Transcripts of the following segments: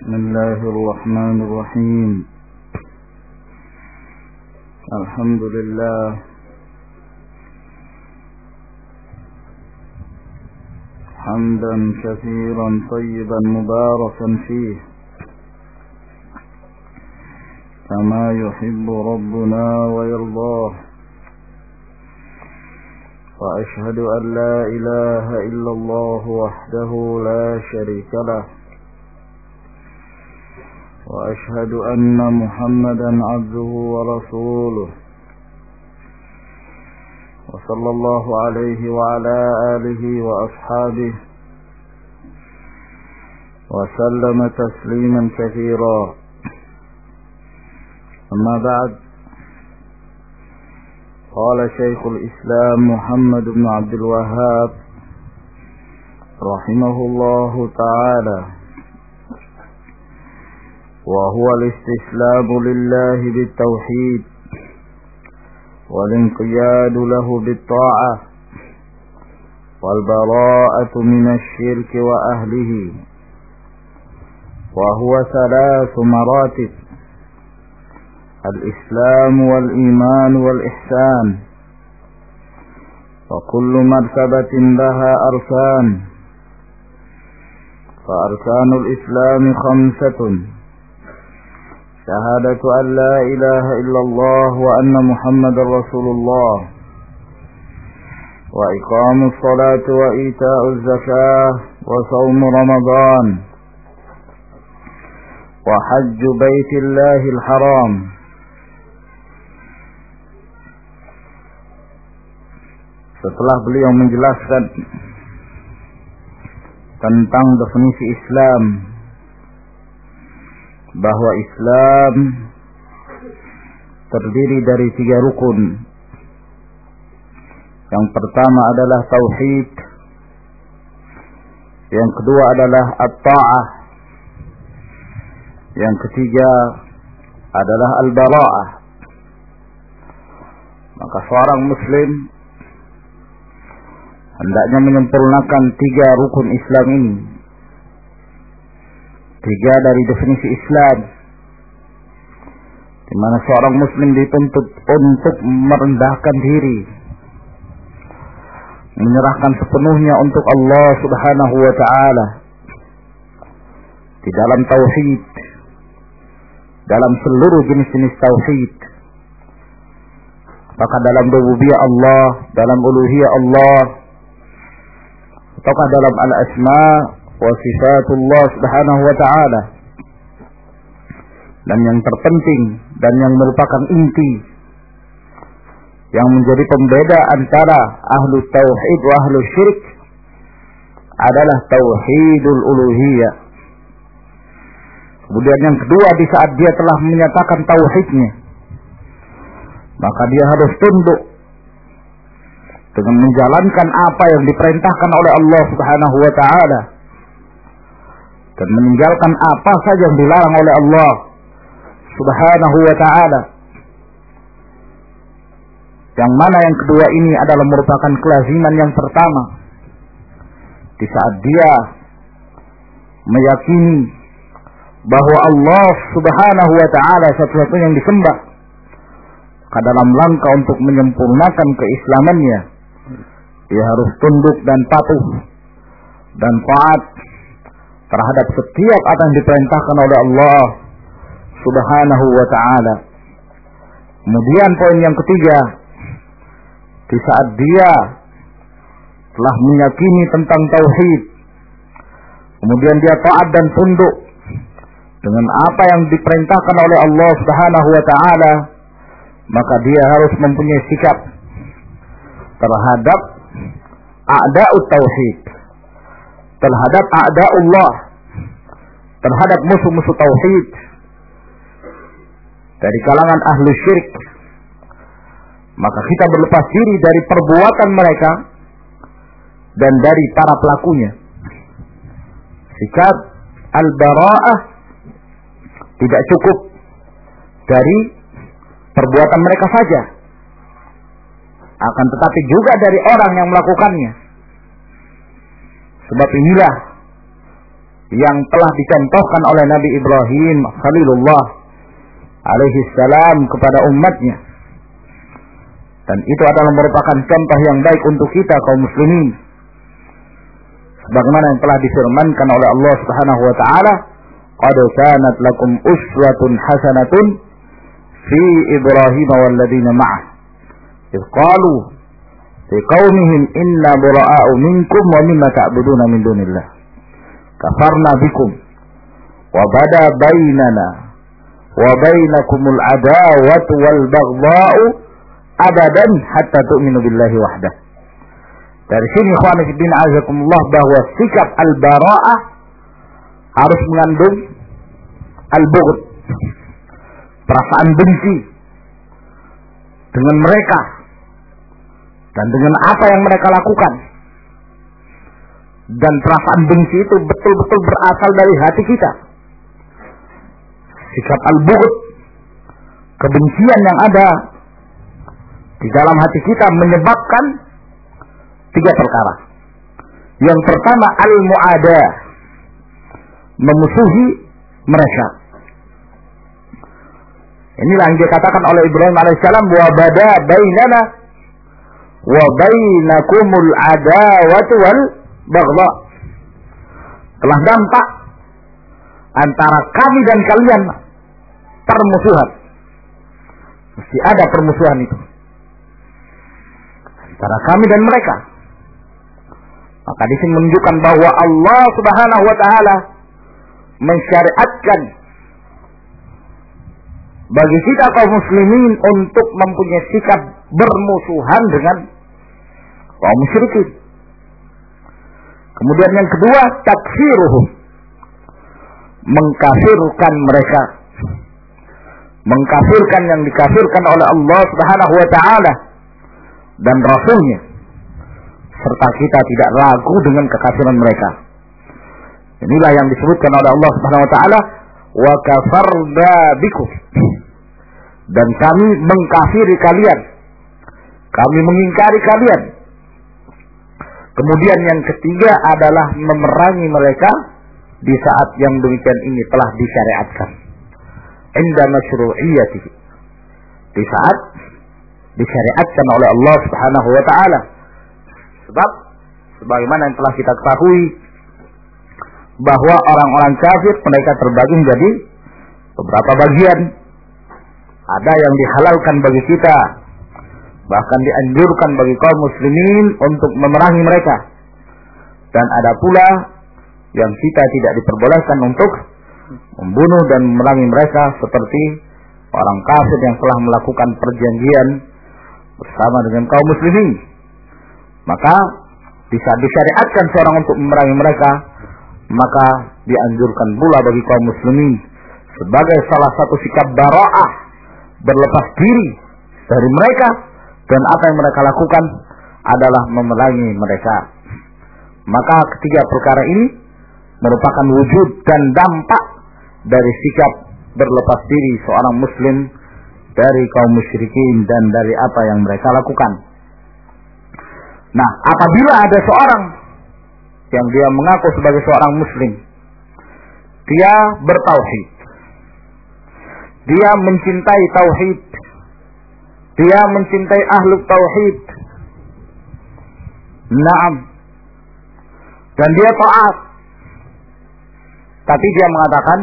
بسم الله الرحمن الرحيم. الحمد لله حمدا كثيرا طيبا مباركا فيه كما يحب ربنا ويرضاه، وأشهد أن لا إله إلا الله وحده لا شريك له، وأشهد أن محمدا عبده ورسوله، وصلى الله عليه وعلى آله وأصحابه وسلم تسليما كثيرا. أما بعد، قال شيخ الإسلام محمد بن عبد الوهاب رحمه الله تعالى: وهو الاستسلام لله بالتوحيد والانقياد له بالطاعة والبراءة من الشرك وأهله، وهو 3 مراتب: الإسلام والإيمان والإحسان، وكل مرتبة لها أركان، فأركان الإسلام 5: شهادة أن لا إله إلا الله وأن محمد رسول الله، وإقام الصلاة وإيتاء الزكاة وصوم رمضان وحج بيت الله الحرام. Setelah beliau menjelaskan tentang definisi Islam, bahwa Islam terdiri dari 3 rukun. Yang pertama adalah tauhid, yang kedua adalah at-ta'ah, yang ketiga adalah al-bara'ah. Maka seorang muslim hendaknya menyempurnakan 3 rukun Islam ini. 3 dari definisi Islam, di mana seorang muslim dituntut untuk merendahkan diri, menyerahkan sepenuhnya untuk Allah Subhanahu wa taala di dalam tauhid, dalam seluruh jenis-jenis tauhid, apakah dalam rububiyah Allah, dalam uluhiyah Allah, ataukah dalam al-asma' wa sifatullah subhanahu wa ta'ala. Dan yang terpenting dan yang merupakan inti yang menjadi pembeda antara ahlu tauhid wa ahlu syirik adalah tauhidul uluhiyah. Kemudian yang kedua, di saat dia telah menyatakan tauhidnya, maka dia harus tunduk dengan menjalankan apa yang diperintahkan oleh Allah Subhanahu wa ta'ala dan meninggalkan apa saja yang dilarang oleh Allah Subhanahu wa ta'ala. Yang mana yang kedua ini adalah merupakan kelaziman yang pertama di saat dia meyakini bahwa Allah Subhanahu wa ta'ala satu-satunya yang disembah. Maka dalam langkah untuk menyempurnakan keislamannya, dia harus tunduk dan patuh dan taat terhadap setiap apa yang diperintahkan oleh Allah Subhanahu wa ta'ala. Kemudian poin yang ketiga, di saat dia telah meyakini tentang tauhid, kemudian dia taat dan tunduk dengan apa yang diperintahkan oleh Allah Subhanahu wa ta'ala, maka dia harus mempunyai sikap terhadap a'da'ut tauhid, terhadap a'da'ullah, terhadap musuh-musuh tauhid dari kalangan ahli syirik. Maka kita berlepas diri dari perbuatan mereka dan dari para pelakunya. Sikap al-bara'ah tidak cukup dari perbuatan mereka saja, akan tetapi juga dari orang yang melakukannya. Sebab inilah yang telah dicontohkan oleh Nabi Ibrahim Khalilullah alaihi salam kepada umatnya. Dan itu adalah merupakan contoh yang baik untuk kita kaum muslimin. Sebagaimana yang telah difirmankan oleh Allah Subhanahu wa taala, "Qad kanat lakum uswatun hasanatun fi Ibrahim wal ladzina ma'ah. Idz qalu li qaumihim inna bura'a'u minkum wa mimma ta'buduna min dunillah. Kafarna bikum wa bada bainana wa bainakumul adawatu wal baghdha'u abadan hatta tu'minu billahi wahdah." Dari sini ikhwan fillah azakumullah bahwa sikap al-bara'ah harus mengandung al-bughd, perasaan benci dengan mereka dan dengan apa yang mereka lakukan. Dan perasaan benci itu betul-betul berasal dari hati kita. Sikap al-bughd, kebencian yang ada di dalam hati kita menyebabkan 3 perkara. Yang pertama al-mu'adah, memusuhi mereka. Inilah yang dikatakan oleh Ibrahim alaihissalam, wa bada bainana wa bainakumul adawatu wal baghdha. Telah nampak antara kami dan kalian permusuhan. Mesti ada permusuhan itu antara kami dan mereka. Maka di sini menunjukkan bahwa Allah Subhanahu wa taala mensyariatkan bagi kita kaum muslimin untuk mempunyai sikap bermusuhan dengan kaum musyrikin. Kemudian yang kedua, takfiruhum, mengkafirkan mereka, mengkafirkan yang dikafirkan oleh Allah Subhanahu wa taala dan Rasulnya, serta kita tidak ragu dengan kekafiran mereka. Inilah yang disebutkan oleh Allah Subhanahu wa taala, wa kafarna bikum, dan kami mengkafiri kalian, kami mengingkari kalian. Kemudian yang ketiga adalah memerangi mereka di saat yang demikian ini telah disyariatkan. Inda masyru'iyyatihi, di saat disyariatkan oleh Allah Subhanahu wa taala. Sebab sebagaimana yang telah kita ketahui bahwa orang-orang kafir mereka terbagi menjadi beberapa bagian. Ada yang dihalalkan bagi kita, bahkan dianjurkan bagi kaum muslimin untuk memerangi mereka. Dan ada pula yang kita tidak diperbolehkan untuk membunuh dan memerangi mereka, seperti orang kafir yang telah melakukan perjanjian bersama dengan kaum muslimin. Maka bisa disyariatkan seorang untuk memerangi mereka, maka dianjurkan pula bagi kaum muslimin sebagai salah satu sikap bara'ah, berlepas diri dari mereka, dan apa yang mereka lakukan adalah memerangi mereka. Maka ketiga perkara ini merupakan wujud dan dampak dari sikap berlepas diri seorang muslim dari kaum musyrikin dan dari apa yang mereka lakukan. Nah, apabila ada seorang yang dia mengaku sebagai seorang muslim, dia bertauhid, dia mencintai tauhid, dia mencintai ahlu tauhid, naam, dan dia taat, tapi dia mengatakan,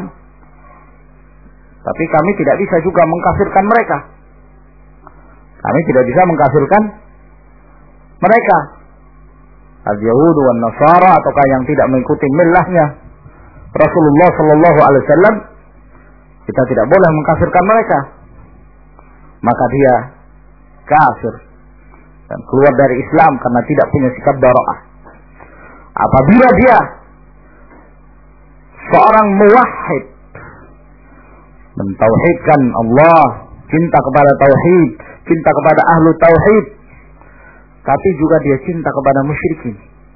tapi kami tidak bisa juga mengkafirkan mereka, kami tidak bisa mengkafirkan mereka, al-Yahud wan Nasara, ataukah yang tidak mengikuti millahnya Rasulullah sallallahu alaihi wasallam, kita tidak boleh mengkafirkan mereka. Maka dia kafir dan keluar dari Islam karena tidak punya sikap bara'ah. Apabila dia seorang muwahhid, mentauhidkan Allah, cinta kepada tauhid, cinta kepada ahlu tauhid, tapi juga dia cinta kepada musyrikin,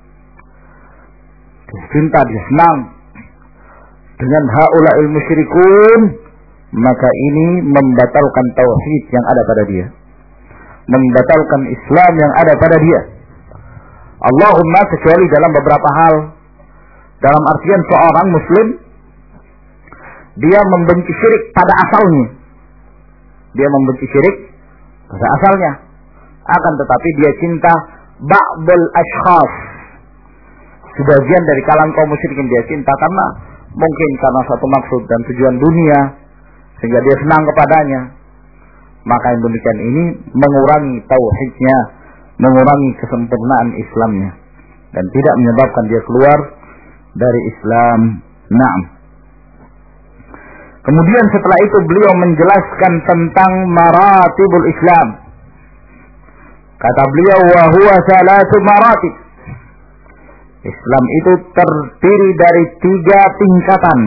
dia cinta, dia senang dengan haula'il musyrikun, maka ini membatalkan tauhid yang ada pada dia, membatalkan Islam yang ada pada dia. Allahumma kecuali dalam beberapa hal Dalam artian seorang muslim dia membenci syirik pada asalnya. Dia membenci syirik pada asalnya. Akan tetapi dia cinta ba'dul ashkhas. Sebagian dari kalangan kaum musyrikin dia cinta karena mungkin karena satu maksud dan tujuan dunia sehingga dia senang kepadanya. Maka yang demikian ini mengurangi tauhidnya, mengurangi kesempurnaan Islamnya dan tidak menyebabkan dia keluar dari Islam. Naam. Kemudian setelah itu beliau menjelaskan tentang maratibul Islam. Kata beliau, wa huwa salatu maratib. Islam itu terdiri dari 3 tingkatan.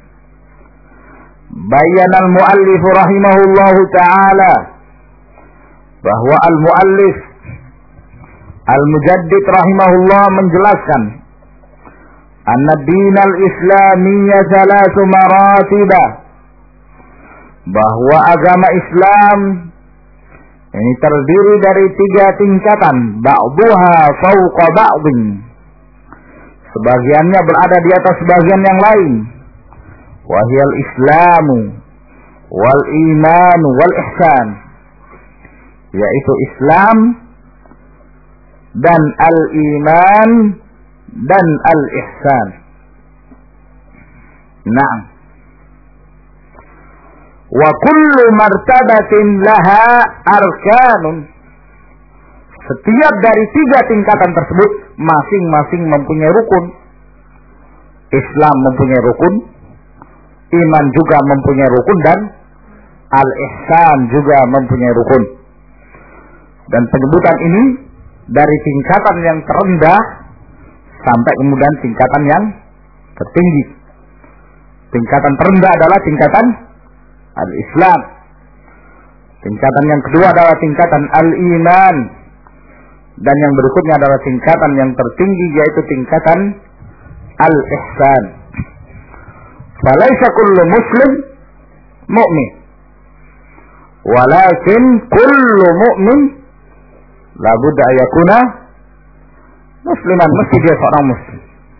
Bayana al-muallif rahimahullahu ta'ala bahwa al-muallif al-mujaddid rahimahullah menjelaskan anna dinal islamiyya salatu maratibah, bahwa agama Islam ini terdiri dari 3 tingkatan, ba'duha fawqa ba'din, sebagiannya berada di atas sebagian yang lain. Wahiyal islamu wal iman wal ihsan, yaitu Islam dan al-iman dan al-ihsan. Naam. Wa kullu martabatin laha arkanun. Setiap dari 3 tingkatan tersebut masing-masing mempunyai rukun. Islam mempunyai rukun, iman juga mempunyai rukun, dan al-ihsan juga mempunyai rukun. Dan penyebutan ini dari tingkatan yang terendah sampai kemudian tingkatan yang tertinggi. Tingkatan terendah adalah tingkatan al-Islam. Tingkatan yang kedua adalah tingkatan al-iman. Dan yang berikutnya adalah tingkatan yang tertinggi, yaitu tingkatan al-ihsan. Falaisa kullu muslim mu'min, walakin kullu mu'min labudda ayakuna musliman, mesti dia seorang muslim.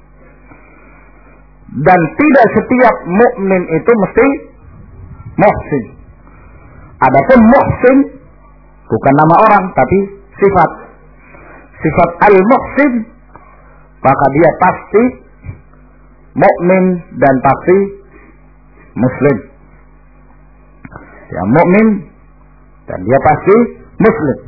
Dan tidak setiap mukmin itu mesti muhsin. Adapun muhsin bukan nama orang, tapi sifat. Sifat al-muhsin, maka dia pasti mukmin dan pasti muslim. Dia mukmin dan dia pasti muslim.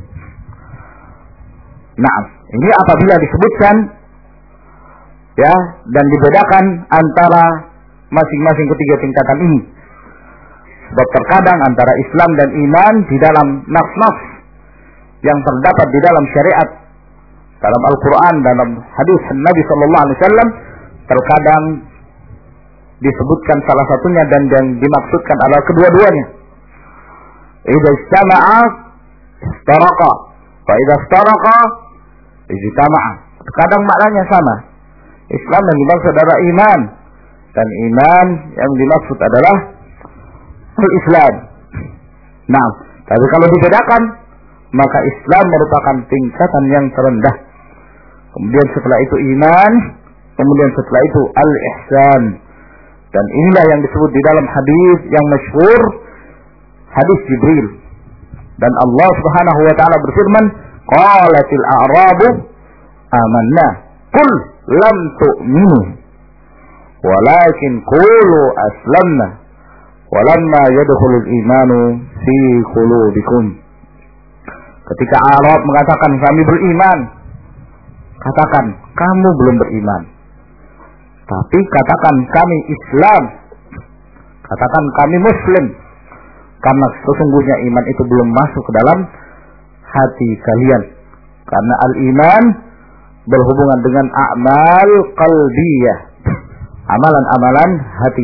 Nah, ini apabila disebutkan ya dan dibedakan antara masing-masing ketiga tingkatan ini. Sebab terkadang antara Islam dan iman di dalam nas-nas yang terdapat di dalam syariat, dalam Al-Quran, dalam hadis Nabi Sallallahu Alaihi Wasallam, terkadang disebutkan salah satunya dan yang dimaksudkan adalah kedua-duanya. Idza istama'a istaraqa, fa idza istaraqa ijtama'a. Terkadang maknanya sama. Islam yang dimaksud adalah iman, dan iman yang dimaksud adalah al-Islam. Nah, tapi kalau dibedakan, maka Islam merupakan tingkatan yang terendah. Kemudian setelah itu iman, kemudian setelah itu al-ihsan. Dan inilah yang disebut di dalam hadis yang masyhur, hadis Jibril. Dan Allah Subhanahu wa taala berfirman, qalatil a'rabu amanna, qul lam tu'minu walakin qulu aslamna walamma yadkhulul imanu fi qulubikum. Ketika Arab mengatakan kami beriman, katakan kamu belum beriman. Tapi katakan kami Islam, katakan kami Muslim, karena sesungguhnya iman itu belum masuk ke dalam hati kalian. Karena al-iman berhubungan dengan a'mal qalbiyah, amalan-amalan hati.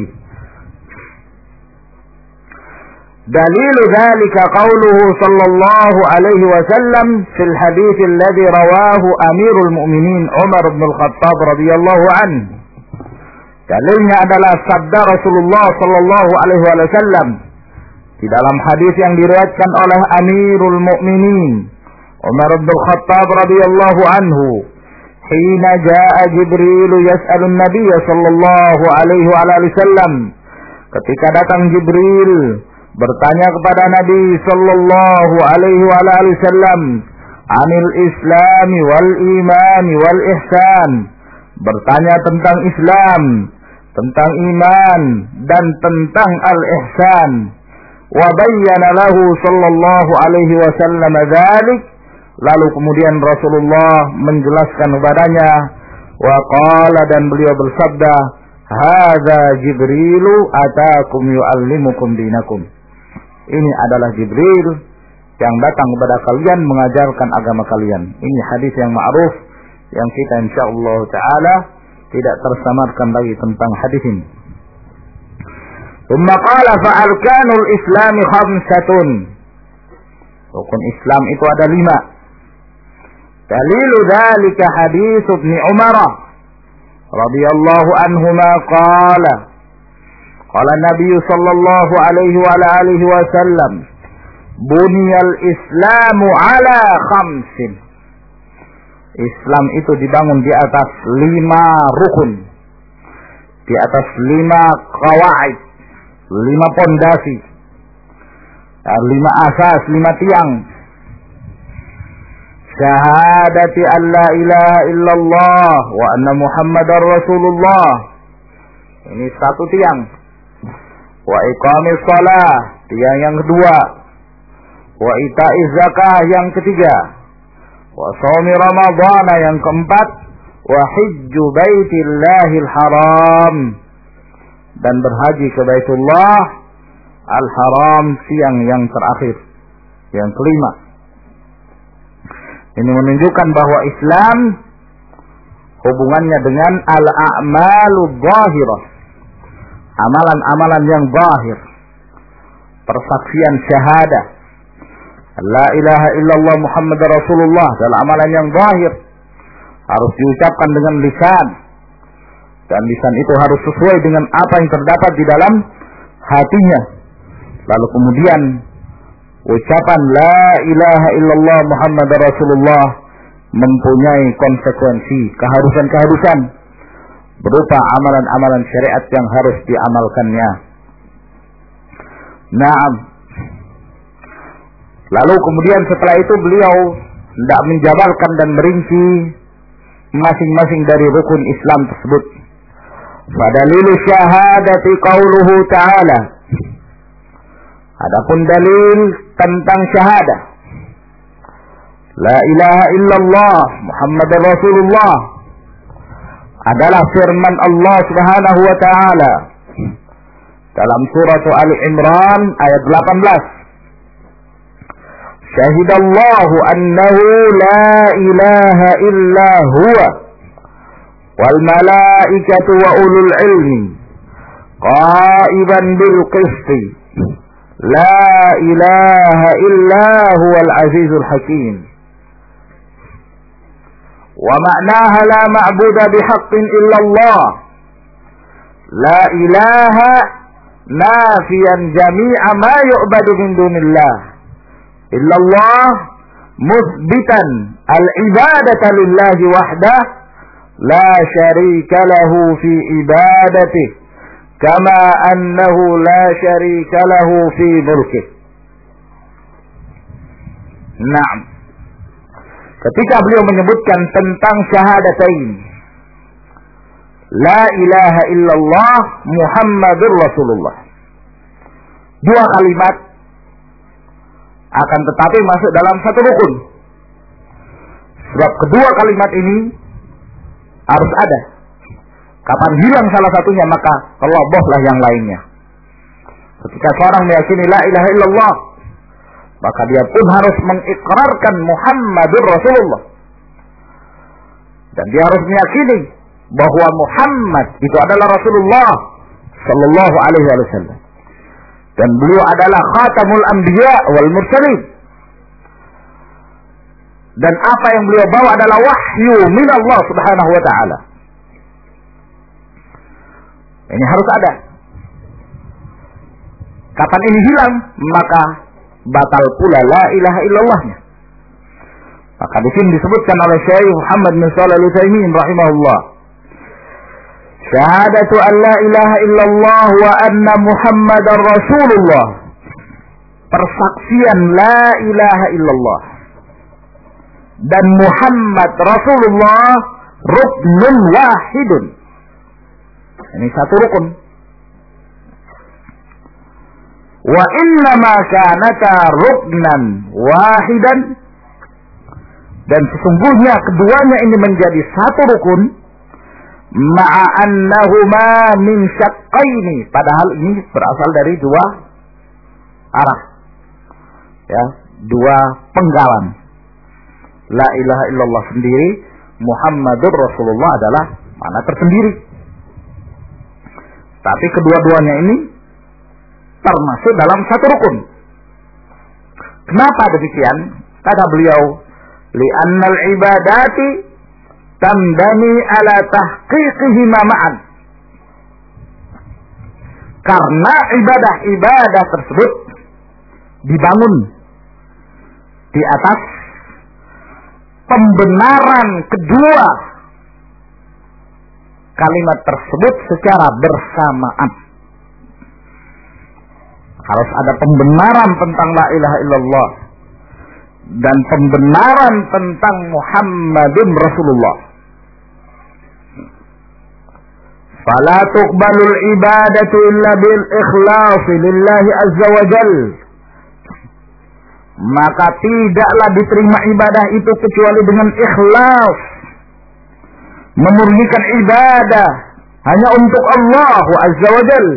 Dalil dzalika qauluhu sallallahu alaihi wasallam fil hadits alladhi rawahu Amirul Mu'minin Umar bin Al-Khattab radhiyallahu anhu. Dalilnya adalah sabda Rasulullah sallallahu alaihi wasallam di dalam hadis yang diriwayatkan oleh Amirul Mu'minin Umar bin Al-Khattab radhiyallahu anhu, hina jaa Jibril yas'alun Nabiy sallallahu alaihi wasallam, ketika datang Jibril bertanya kepada Nabi sallallahu alaihi wasallam, anil islami wal imani wal ihsan, bertanya tentang Islam, tentang iman dan tentang al-ihsan. Wa bayyana lahu sallallahu alaihi wasallam dzalik, lalu kemudian Rasulullah menjelaskan kepadanya, wa qala, dan beliau bersabda, hadza Jibrilu atakum yu'allimukum dinakum. Ini adalah Jibril yang datang kepada kalian mengajarkan agama kalian. Ini hadis yang ma'ruf yang kita insyaallah taala tidak tersamarkan lagi tentang hadis ini. Tsumma qala fa arkanul islami khamsatun. Rukun Islam itu ada 5. Dalilu dzalika hadis Ibnu Umar radhiyallahu anhuma qala Nabi sallallahu alaihi wa alihi wasallam, buniyal islamu ala khamsin. Islam itu dibangun di atas 5 rukun, di atas 5 qawaid, 5 pondasi, 5 asas, 5 tiang. Syahadati an la ilaha illallah wa anna Muhammadar Rasulullah. Ini 1 tiang. Wa iqamis shalah, tiang yang kedua. Wa ita'iz zakah yang ketiga. Wa shaumi ramadhana yang keempat. Wa hijju baitillahil haram, dan berhaji ke Baitullah al-Haram siang yang terakhir, yang kelima. Ini menunjukkan bahwa Islam hubungannya dengan al-a'malu zahirah, amalan-amalan yang zahir, persaksian syahadah la ilaha illallah Muhammadar Rasulullah adalah amalan yang zahir, harus diucapkan dengan lisan, dan lisan itu harus sesuai dengan apa yang terdapat di dalam hatinya. Lalu kemudian ucapan la ilaha illallah Muhammadar Rasulullah mempunyai konsekuensi, keharusan-keharusan berupa amalan-amalan syariat yang harus diamalkannya. Naam. Lalu kemudian setelah itu beliau hendak menjabarkan dan merinci masing-masing dari rukun Islam tersebut. Fadalilu syahadati qauluhu ta'ala. Adapun dalil tentang syahadah la ilaha illallah Muhammadar Rasulullah adalah firman Allah Subhanahu wa taala dalam surah Ali Imran ayat 18. Syahidallahu annahu la ilaha illa huwa wal malaikatu wa ulul ilmi qaiban bil qisti la ilaha illa huwal azizul hakim. Wa ma'naha la ma'buda bihaqqin illa Allah. La ilaha nafiyan jami'a ma yu'badu min dunillah illa Allah, muthbitan al-ibadata lillahi wahdah la syarika lahu fi ibadatihi kama annahu la syarika lahu fi mulkihi. Naam. Ketika beliau menyebutkan tentang syahadatain la ilaha illallah Muhammadur Rasulullah, 2 kalimat akan tetapi masuk dalam 1 rukun. Sebab kedua kalimat ini harus ada. Kapan hilang salah satunya maka kelobohlah yang lainnya. Ketika seorang meyakini la ilaha illallah, maka dia pun harus mengikrarkan Muhammadur Rasulullah. Dan dia harus meyakini bahwa Muhammad itu adalah Rasulullah sallallahu alaihi wasallam. Dan beliau adalah khatamul anbiya wal mursalin. Dan apa yang beliau bawa adalah wahyu min Allah Subhanahu wa taala. Ini harus ada. Kapan ini hilang, maka batal pula la ilaha illallahnya. Maka di sini disebutkan oleh Syekh Muhammad bin Shalih Al-Utsaimin rahimahullah, syahadatu an la ilaha illallah wa anna Muhammadar Rasulullah. Persaksian la ilaha illallah dan Muhammad Rasulullah ruknun wahidun. Ini satu rukun. Wa inna ma kanata ruknan wahidan, dan sesungguhnya keduanya ini menjadi satu rukun, ma'a annahuma min syaqqaini, padahal ini berasal dari dua arah, ya, dua penggalan. La ilaha illallah sendiri, Muhammadur Rasulullah adalah makna tersendiri. Tapi kedua-duanya ini termasuk dalam satu rukun. Kenapa demikian? Kata beliau, li'annal ibadati tamdani ala tahqiqihima ma'an. Karena ibadah-ibadah tersebut dibangun di atas pembenaran kedua kalimat tersebut secara bersamaan. Harus ada pembenaran tentang la ilaha illallah dan pembenaran tentang Muhammadun Rasulullah. Fala tuqbalul ibadatu illa bil ikhlasi lillahi azza wa jal. Maka tidaklah diterima ibadah itu kecuali dengan ikhlas, memurnikan ibadah hanya untuk Allah azza wa jal.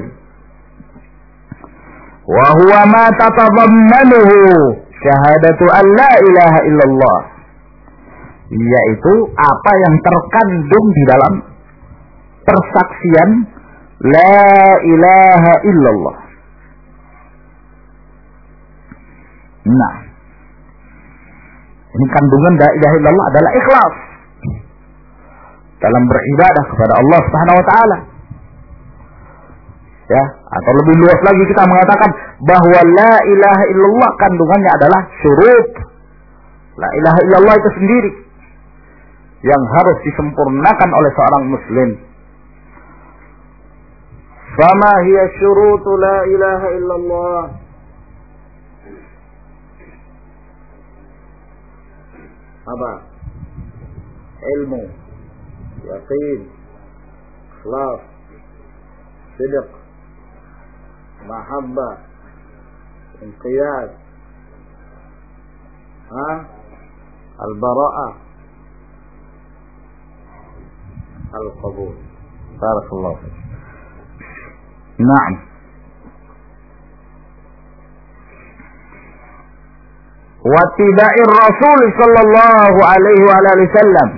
Wa huwa ma tatadammanuhu syahadatu an la ilaha illallah, yaitu apa yang terkandung di dalam persaksian la ilaha illallah. Nah, ini kandungan la ilaha illallah adalah ikhlas dalam beribadah kepada Allah Subhanahu wa taala. Ya, atau lebih luas lagi kita mengatakan bahwa la ilaha illallah kandungannya adalah syurut. La ilaha illallah itu sendiri yang harus disempurnakan oleh seorang muslim. Fama hiya syurutu la ilaha illallah? Apa? Ilmu, yaqin, ikhlas, sidq, mahabbah, inqiyad, al-bara'ah, al-qabul. Barakallahu fiik. Naam. Wa tiba'ir Rasul sallallahu alaihi wa alihi wasallam,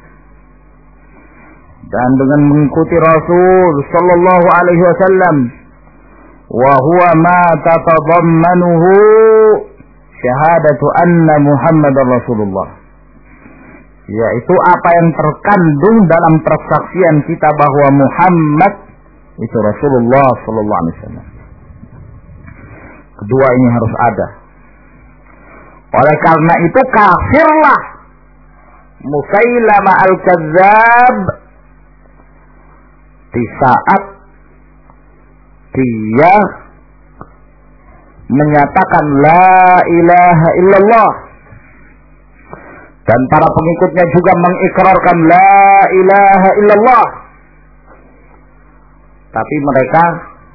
dan dengan mengikuti Rasul sallallahu alaihi wasallam. Wa huwa ma tatadammanuhu syahadatu anna Muhammadar Rasulullah, yaitu apa yang terkandung dalam persaksian kita bahwa Muhammad itu Rasulullah sallallahu alaihi wasallam. Kedua ini harus ada. Oleh karena itu kafirlah Musailamah al-Kadzdzab di saat dia menyatakan la ilaha illallah, dan para pengikutnya juga mengikrarkan la ilaha illallah, tapi mereka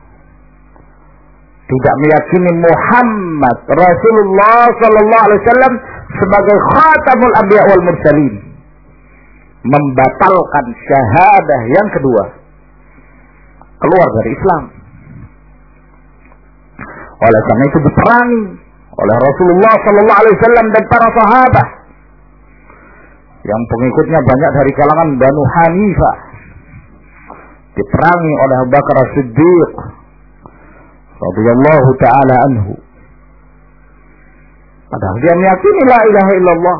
tidak meyakini Muhammad Rasulullah sallallahu alaihi wasallam sebagai khatamul anbiya wal mursalin, membatalkan syahadah yang kedua, keluar dari Islam. Oleh karena itu diperangi oleh Rasulullah sallallahu alaihi wasallam dan para sahabat yang pengikutnya banyak dari kalangan Banu Hanifah, diperangi oleh Abu Bakar As-Siddiq radhiyallahu taala anhu. Padahal dia meyakini la ilaha illallah,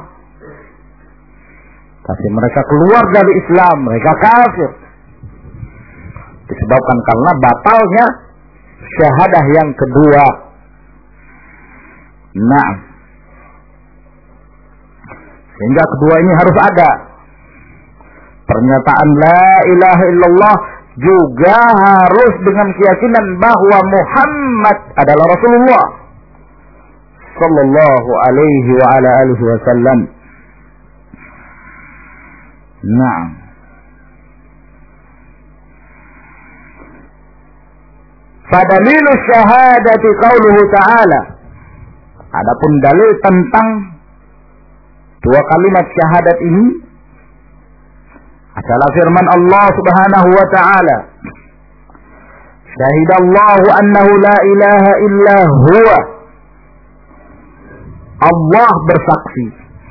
tapi mereka keluar dari Islam, mereka kafir, disebabkan karena batalnya syahadah yang kedua. Nah, Sehingga kedua ini harus ada. Pernyataan la ilaha illallah juga harus dengan keyakinan bahwa Muhammad adalah Rasulullah sallallahu alaihi wa ala alihi wasallam. Nah, fadalil syahadati qauluhu ta'ala. Adapun dalil tentang dua kalimat syahadat ini adalah firman Allah Subhanahu wa ta'ala. Syahidallahu annahu la ilaha illa huwa. Allah bersaksi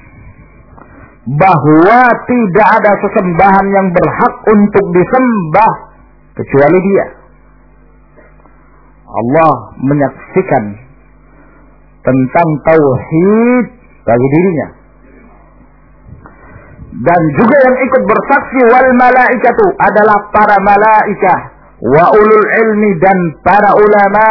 bahwa tidak ada sesembahan yang berhak untuk disembah kecuali Dia. Allah menyaksikan tentang tauhid bagi dirinya. Dan juga yang ikut bersaksi wal malaikatu adalah para malaikah wa ulul ilmi dan para ulama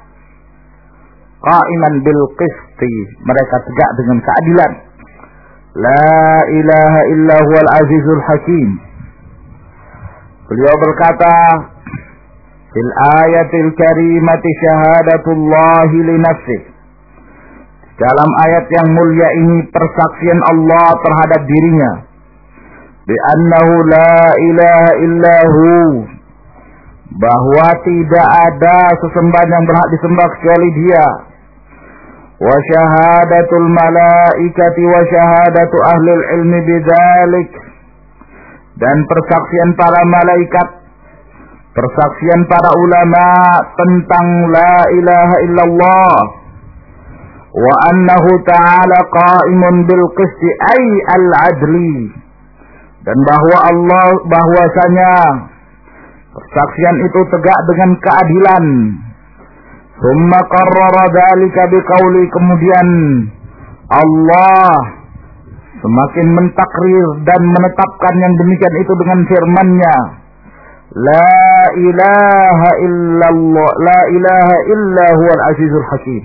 qaiman bil qisti, mereka tegak dengan keadilan. La ilaha illa huwal azizul hakim. Beliau berkata fil ayatil karimati syahadatullahi li nafsihi. Dalam ayat yang mulia ini persaksian Allah terhadap dirinya. Bi annahu la ilaha illahu, bahwa tidak ada sesembahan yang berhak disembah kecuali Dia. Wa syahadatul malaikati wa syahadatu ahlil ilmi bidzalik, dan persaksian para malaikat, persaksian para ulama tentang la ilaha illallah. Wa annahu ta'ala qa'imun bil qisti ay al adli, dan bahwasanya persaksian itu tegak dengan keadilan. Summa qarrara dzalika biqauli, kemudian Allah semakin mentakrir dan menetapkan yang demikian itu dengan firman-Nya, la ilaha illallah, la ilaha illa huwal azizul hakim.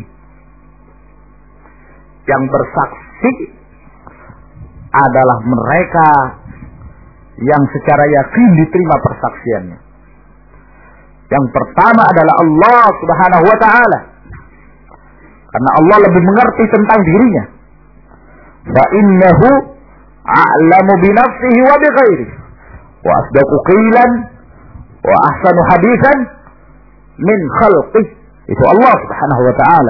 Yang bersaksi adalah mereka yang secara yakin diterima persaksiannya. Yang pertama adalah Allah Subhanahu wa ta'ala, karena Allah lebih mengerti tentang dirinya. Fa innahu a'lamu bi nafsihi wa bi ghairihi wa asdaqu qilan wa ahsanu haditsan min khalqihi. Itu Allah Subhanahu wa ta'ala.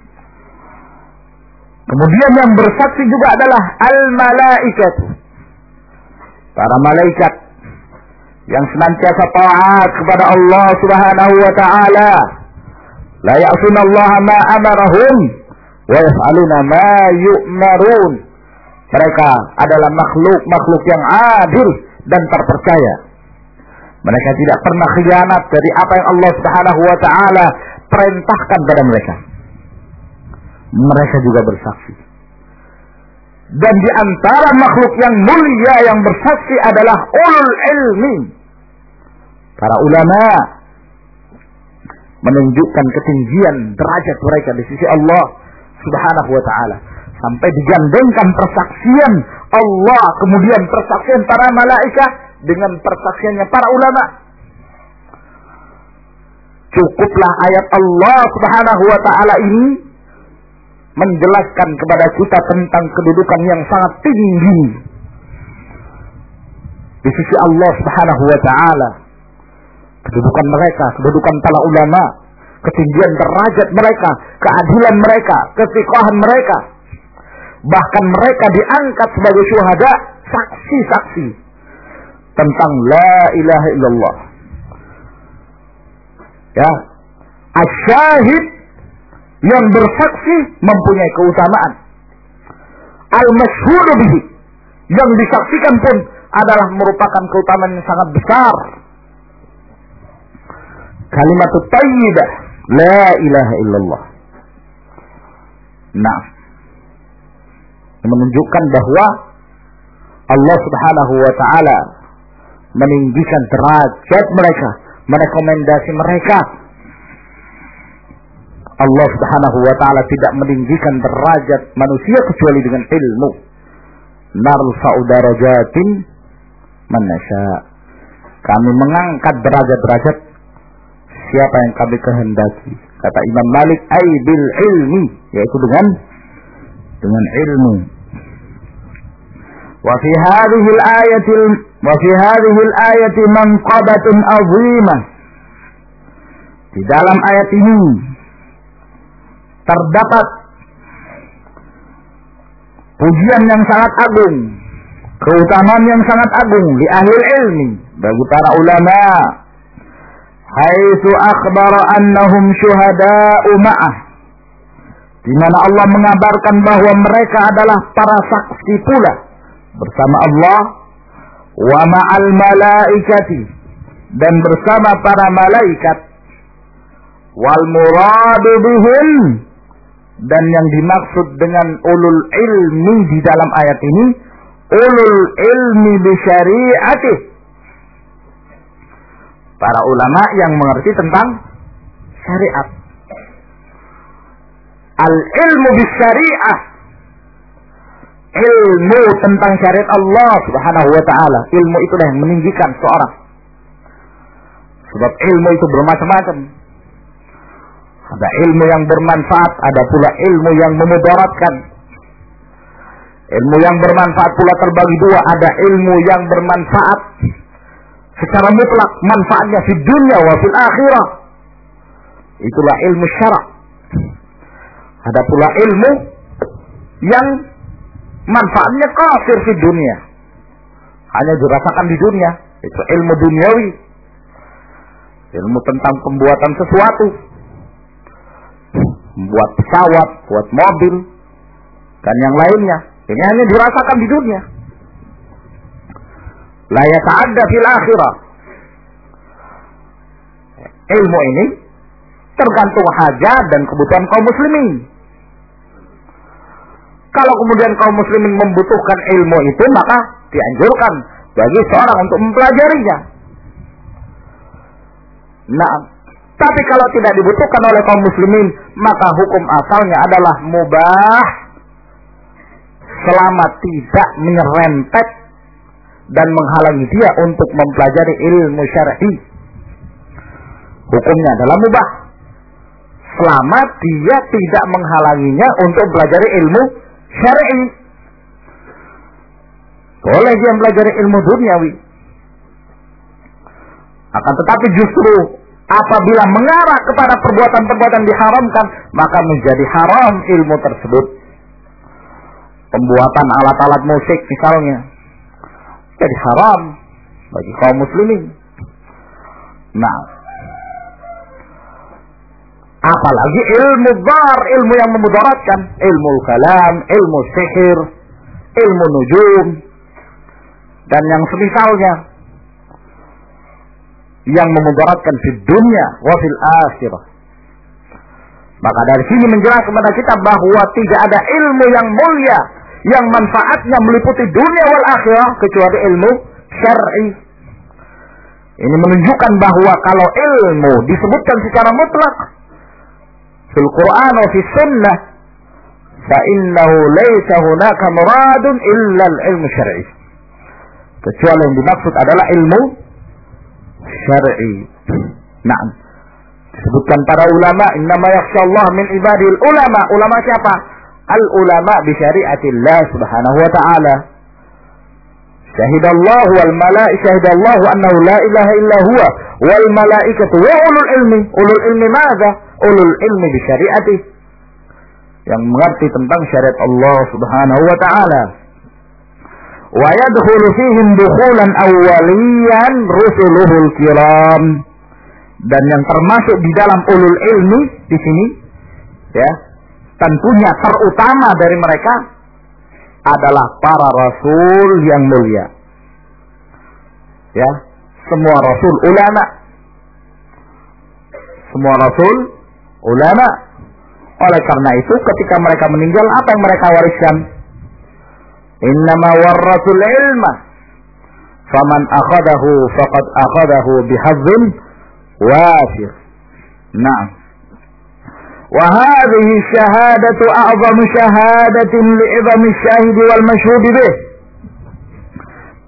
Kemudian yang bersaksi juga adalah al-malaikat, para malaikat yang senantiasa taat kepada Allah Subhanahu wa ta'ala. La ya'sunallaha ma amarahum wa yaf'aluna ma yu'marun. Mereka adalah makhluk yang adil dan terpercaya. Mereka tidak pernah khianat dari apa yang Allah Subhanahu wa ta'ala perintahkan pada mereka. Mereka juga bersaksi. Dan di antara makhluk yang mulia yang bersaksi adalah ulul ilmi, para ulama, menunjukkan ketinggian derajat mereka di sisi Allah Subhanahu wa ta'ala, sampai digandengkan persaksian Allah kemudian persaksian para malaikat dengan persaksiannya para ulama. Cukuplah ayat Allah Subhanahu wa ta'ala ini menjelaskan kepada kita tentang kedudukan yang sangat tinggi di sisi Allah Subhanahu wa ta'ala. Kedudukan mereka, kedudukan para ulama, ketinggian derajat mereka, keadilan mereka, kesiqahan mereka. Bahkan mereka diangkat sebagai syuhada, saksi-saksi tentang la ilaha illallah. Ya, asyahid yang bersaksi mempunyai keutamaan. Al-masyhur bihi, yang disaksikan pun adalah merupakan keutamaan yang sangat besar. Kalimat thayyibah, la ilaha illallah. Nah, menunjukkan bahwa Allah Subhanahu wa ta'ala meninggikan derajat mereka, merekomendasi mereka. Allah Subhanahu wa ta'ala tidak meninggikan derajat manusia kecuali dengan ilmu. narfa'u darajatin man nasya. Kami mengangkat derajat-derajat siapa yang kami kehendaki. Kata Imam Malik, ai bil ilmi, yaitu dengan ilmu. Wa fi hadhihi al-ayati manqabatun 'azimah. Di dalam ayat ini terdapat pujian yang sangat agung, keutamaan yang sangat agung li ahli ilmi, bagi para ulama. Haitsu akhbara annahum syuhada'u ma'ah, di mana Allah mengabarkan bahwa mereka adalah para saksi pula bersama Allah, wa ma'al malaikati, dan bersama para malaikat, wal muradu bihim, dan yang dimaksud dengan ulul ilmi di dalam ayat ini, ulul ilmi bi syari'atih, para ulama yang mengerti tentang syariat. Al ilmu bi syari'ah, ilmu tentang syariat Allah Subhanahu wa ta'ala. Ilmu itulah yang meninggikan seorang, sebab ilmu itu bermacam-macam. Ada ilmu yang bermanfaat, ada pula ilmu yang memudaratkan. Ilmu yang bermanfaat pula terbagi dua, ada ilmu yang bermanfaat secara mutlak, manfaatnya di dunia wa fil akhirah, itulah ilmu syara'. Ada pula ilmu yang manfaatnya kafir di dunia, hanya dirasakan di dunia, itu ilmu duniawi. Ilmu tentang pembuatan sesuatu, membuat pesawat, buat mobil, dan yang lainnya. Ini hanya dirasakan di dunia. La yata'adda fil akhirah. Ilmu ini tergantung hajat dan kebutuhan kaum muslimin. Kalau kemudian kaum muslimin membutuhkan ilmu itu, maka dianjurkan bagi seorang untuk mempelajarinya. Nah, tapi kalau tidak dibutuhkan oleh kaum muslimin, maka hukum asalnya adalah mubah, selama tidak menyerempet dan menghalangi dia untuk mempelajari ilmu syar'i. Hukumnya adalah mubah, selama dia tidak menghalanginya untuk mempelajari ilmu syar'i. Boleh dia mempelajari ilmu duniawi, akan tetapi justru apabila mengarah kepada perbuatan-perbuatan diharamkan, maka menjadi haram ilmu tersebut. Pembuatan alat-alat musik misalnya, jadi haram bagi kaum muslimin. Nah, apalagi ilmu dar, ilmu yang memudaratkan, ilmu kalam, ilmu sihir, ilmu nujum, dan yang semisalnya, yang memudaratkan di dunia wa fil akhirah. Maka dari sini menjelaskan kepada kita bahwa tidak ada ilmu yang mulia yang manfaatnya meliputi dunia wal akhirah kecuali ilmu syar'i. Ini menunjukkan bahwa kalau ilmu disebutkan secara mutlak fil Quran wa fi sunnah, fa innahu laysa hunaka muradun illa al-ilmu syar'i, kecuali yang dimaksud adalah ilmu syar'i. Nah, disebutkan para ulama, innama yakhshallah min ibadil ulama. Ulama siapa? Al-ulama bi syariatillah subhanahu wa ta'ala. Syahidallahu wal malaikatu, syahidallahu annahu la ilaha illa huwa wal malaikatu wa ulul ilmi. Ulul ilmi madza? Ulul ilmi bi syariatih, yang mengerti tentang syariat Allah subhanahu wa ta'ala. Wa yadkhulu fihim dukhulan awwaliyan rusuluhul kiram, dan yang termasuk di dalam ulul ilmi di sini, ya, tentunya terutama dari mereka adalah para rasul yang mulia. Ya, semua rasul ulama. Semua rasul ulama. Oleh karena itu ketika mereka meninggal, apa yang mereka wariskan? Innama warrasul ilma faman akhadahu faqad akhadahu bihazzin wafir. Nah, wa hadhihi syahadatu a'zamu syahadatin li'izami syahidi wal masyhud bih.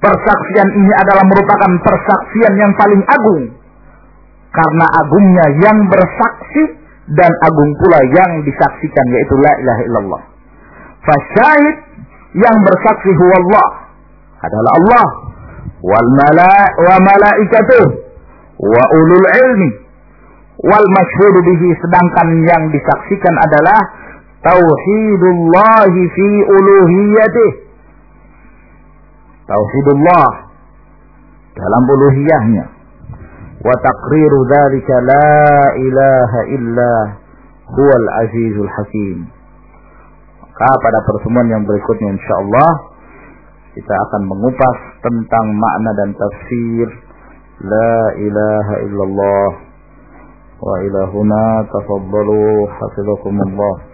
Persaksian ini adalah merupakan persaksian yang paling agung. Karena agungnya yang bersaksi dan agung pula yang disaksikan, yaitu la ilaha illallah. Fasyahid, yang bersaksi huwa Allah, adalah Allah. Wa malaikatuh wa ulul ilmi wal masyhud bihi, sedangkan yang disaksikan adalah tauhidullah fi uluhiyatih, tauhidullah dalam uluhiyahnya, wa taqriru dzalika la ilaha illa huwal azizul hakim. Maka pada pertemuan yang berikutnya insyaallah kita akan mengupas tentang makna dan tafsir la ilaha illallah. Wa ila huna tafaddalu hafizakumullah.